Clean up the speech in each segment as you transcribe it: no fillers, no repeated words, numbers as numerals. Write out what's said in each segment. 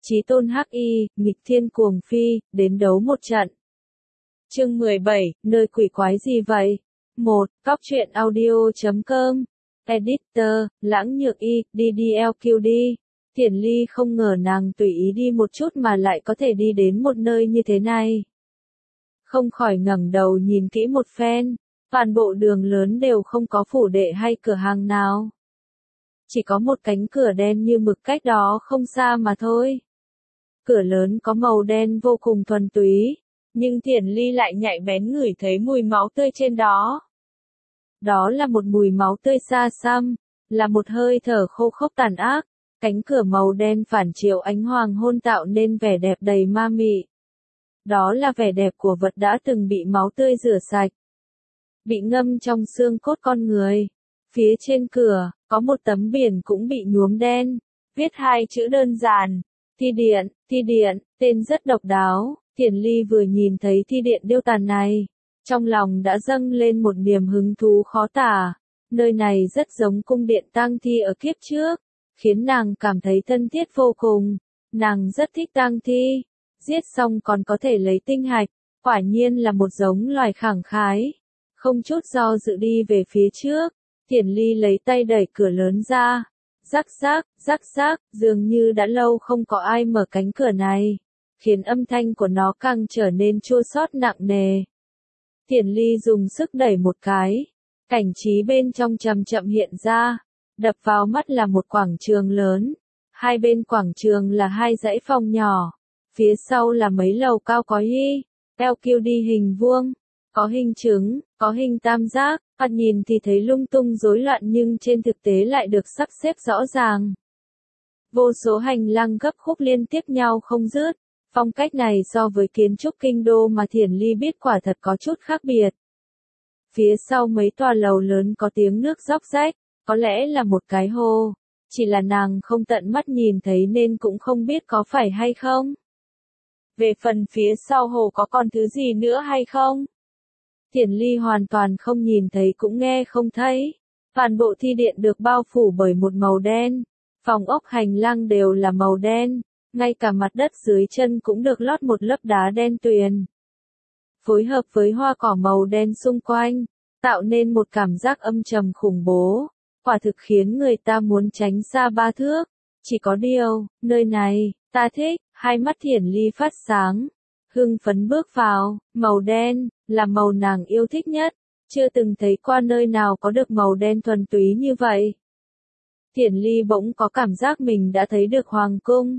Chí tôn hắc y, nghịch thiên cuồng phi, đến đấu một trận. Chương 17, nơi quỷ quái gì vậy? 1. Cóc truyện audio.com. Editor, Lãng Nhược Y, DDLQD. Thiển Ly không ngờ nàng tùy ý đi một chút mà lại có thể đi đến một nơi như thế này. Không khỏi ngẩng đầu nhìn kỹ một phen, toàn bộ đường lớn đều không có phủ đệ hay cửa hàng nào. Chỉ có một cánh cửa đen như mực cách đó không xa mà thôi. Cửa lớn có màu đen vô cùng thuần túy, nhưng Thiển Ly lại nhạy bén ngửi thấy mùi máu tươi trên đó. Đó là một mùi máu tươi xa xăm, là một hơi thở khô khốc tàn ác. Cánh cửa màu đen phản chiếu ánh hoàng hôn tạo nên vẻ đẹp đầy ma mị. Đó là vẻ đẹp của vật đã từng bị máu tươi rửa sạch, bị ngâm trong xương cốt con người. Phía trên cửa, có một tấm biển cũng bị nhuốm đen, viết hai chữ đơn giản, thi điện, tên rất độc đáo. Thiển Ly vừa nhìn thấy thi điện điêu tàn này, trong lòng đã dâng lên một niềm hứng thú khó tả. Nơi này rất giống cung điện tang thi ở kiếp trước, khiến nàng cảm thấy thân thiết vô cùng. Nàng rất thích tang thi, giết xong còn có thể lấy tinh hạch, quả nhiên là một giống loài khẳng khái. Không chút do dự đi về phía trước, Thiển Ly lấy tay đẩy cửa lớn ra. Rắc rác, dường như đã lâu không có ai mở cánh cửa này, khiến âm thanh của nó càng trở nên chua xót nặng nề. Thiển Ly dùng sức đẩy một cái, cảnh trí bên trong chậm chậm hiện ra, đập vào mắt là một quảng trường lớn, hai bên quảng trường là hai dãy phòng nhỏ, phía sau là mấy lầu cao có LQD hình vuông, có hình trứng, có hình tam giác, thoạt nhìn thì thấy lung tung rối loạn nhưng trên thực tế lại được sắp xếp rõ ràng. Vô số hành lang gấp khúc liên tiếp nhau không dứt, phong cách này so với kiến trúc kinh đô mà Thiển Ly biết quả thật có chút khác biệt. Phía sau mấy tòa lầu lớn có tiếng nước róc rách, có lẽ là một cái hồ, chỉ là nàng không tận mắt nhìn thấy nên cũng không biết có phải hay không. Về phần phía sau hồ có còn thứ gì nữa hay không? Thiển Ly hoàn toàn không nhìn thấy cũng nghe không thấy. Toàn bộ thi điện được bao phủ bởi một màu đen, phòng ốc hành lang đều là màu đen, ngay cả mặt đất dưới chân cũng được lót một lớp đá đen tuyền. Phối hợp với hoa cỏ màu đen xung quanh, tạo nên một cảm giác âm trầm khủng bố, quả thực khiến người ta muốn tránh xa ba thước. Chỉ có điều, nơi này, ta thích. Hai mắt Thiển Ly phát sáng, hưng phấn bước vào. Màu đen là màu nàng yêu thích nhất, chưa từng thấy qua nơi nào có được màu đen thuần túy như vậy. Thiển Ly bỗng có cảm giác mình đã thấy được hoàng cung.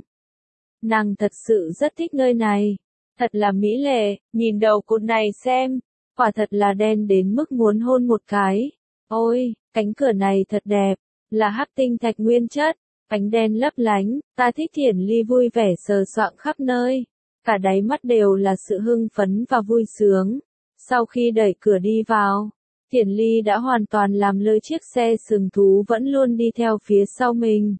Nàng thật sự rất thích nơi này, thật là mỹ lệ, nhìn đầu cột này xem, quả thật là đen đến mức muốn hôn một cái. Ôi, cánh cửa này thật đẹp, là hắc tinh thạch nguyên chất, ánh đen lấp lánh, ta thích. Thiển Ly vui vẻ sờ soạng khắp nơi, cả đáy mắt đều là sự hưng phấn và vui sướng. Sau khi đẩy cửa đi vào, Thiển Ly đã hoàn toàn làm lơ chiếc xe sừng thú vẫn luôn đi theo phía sau mình.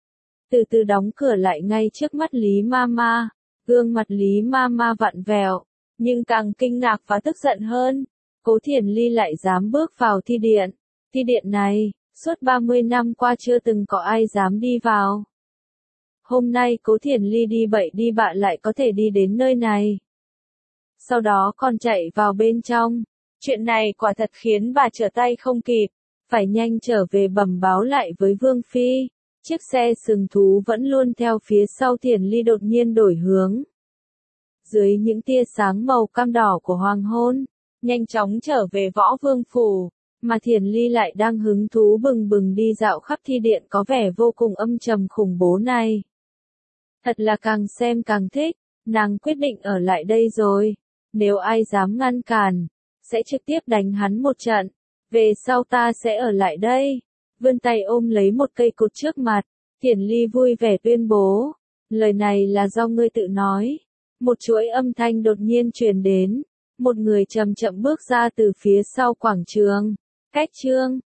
Từ từ đóng cửa lại ngay trước mắt Lý Mama, gương mặt Lý Mama vặn vẹo, nhưng càng kinh ngạc và tức giận hơn. Cố Thiển Ly lại dám bước vào thi điện. Thi điện này, suốt 30 năm qua chưa từng có ai dám đi vào. Hôm nay Cố Thiển Ly đi bậy đi bạ lại có thể đi đến nơi này. Sau đó còn chạy vào bên trong. Chuyện này quả thật khiến bà trở tay không kịp, phải nhanh trở về bẩm báo lại với Vương Phi. Chiếc xe sừng thú vẫn luôn theo phía sau Thiển Ly đột nhiên đổi hướng. Dưới những tia sáng màu cam đỏ của hoàng hôn, nhanh chóng trở về Võ Vương Phủ, mà Thiển Ly lại đang hứng thú bừng bừng đi dạo khắp thi điện có vẻ vô cùng âm trầm khủng bố này. Thật là càng xem càng thích, nàng quyết định ở lại đây rồi. Nếu ai dám ngăn cản, sẽ trực tiếp đánh hắn một trận. Về sau ta sẽ ở lại đây. Vươn tay ôm lấy một cây cột trước mặt, Thiển Ly vui vẻ tuyên bố. Lời này là do ngươi tự nói. Một chuỗi âm thanh đột nhiên truyền đến. Một người chậm chậm bước ra từ phía sau quảng trường. Cách chương